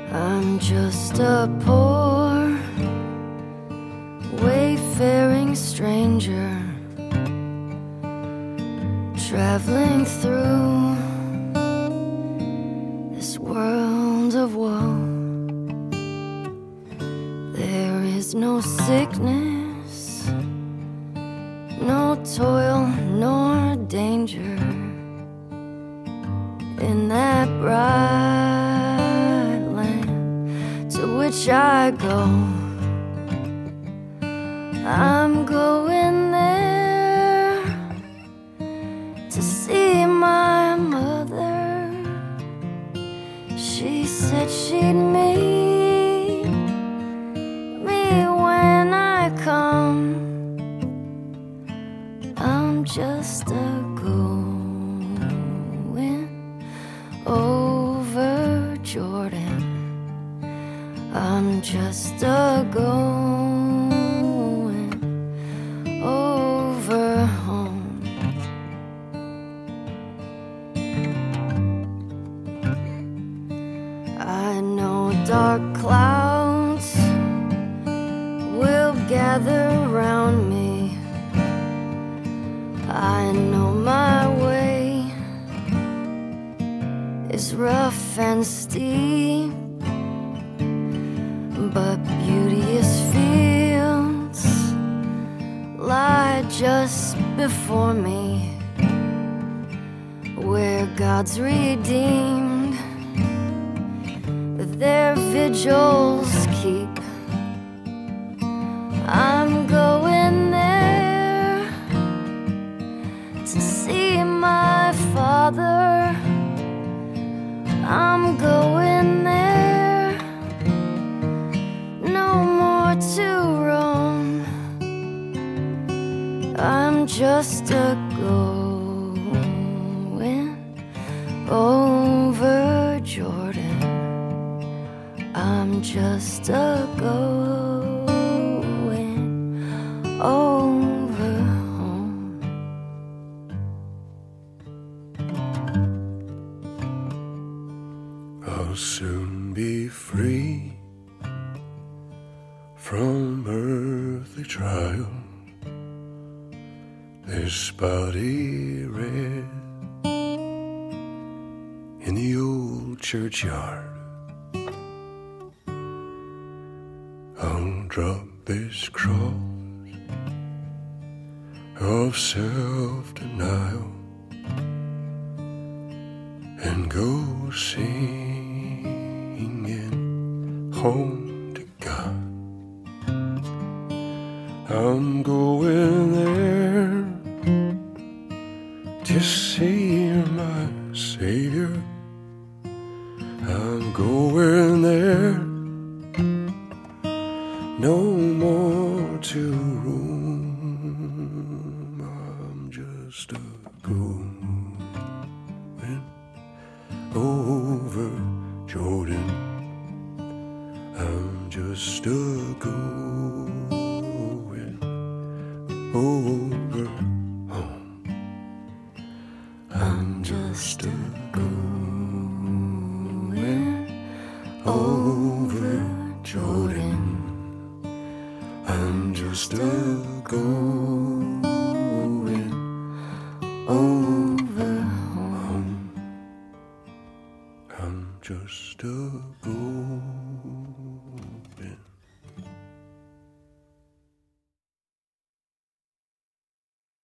I'm just a poor, wayfaring stranger, traveling through this world of woe. There is no sickness, no toil nor danger in that bright land to which I go. I'm going there to see my mother. She said she'd meet me when I come. I'm just a going over Jordan. I'm just a going over home. I know dark clouds will gather around me. I know my way is rough and steep, but beauteous fields lie just before me, where God's redeemed their vigils keep. I'm going there to see my Father. I'm going there, no more to roam. I'm just a going over Jordan. I'm just a going over home. I'll soon be free from earthly trial. This body red in the old churchyard. I'll drop this cross of self-denial and go singing home to God. I'm going there to see my Savior. I'm going there, no more to roam. I'm just a going over Jordan. I'm just a going over home. I'm just a going over Jordan. I'm just a going over home. I'm just a going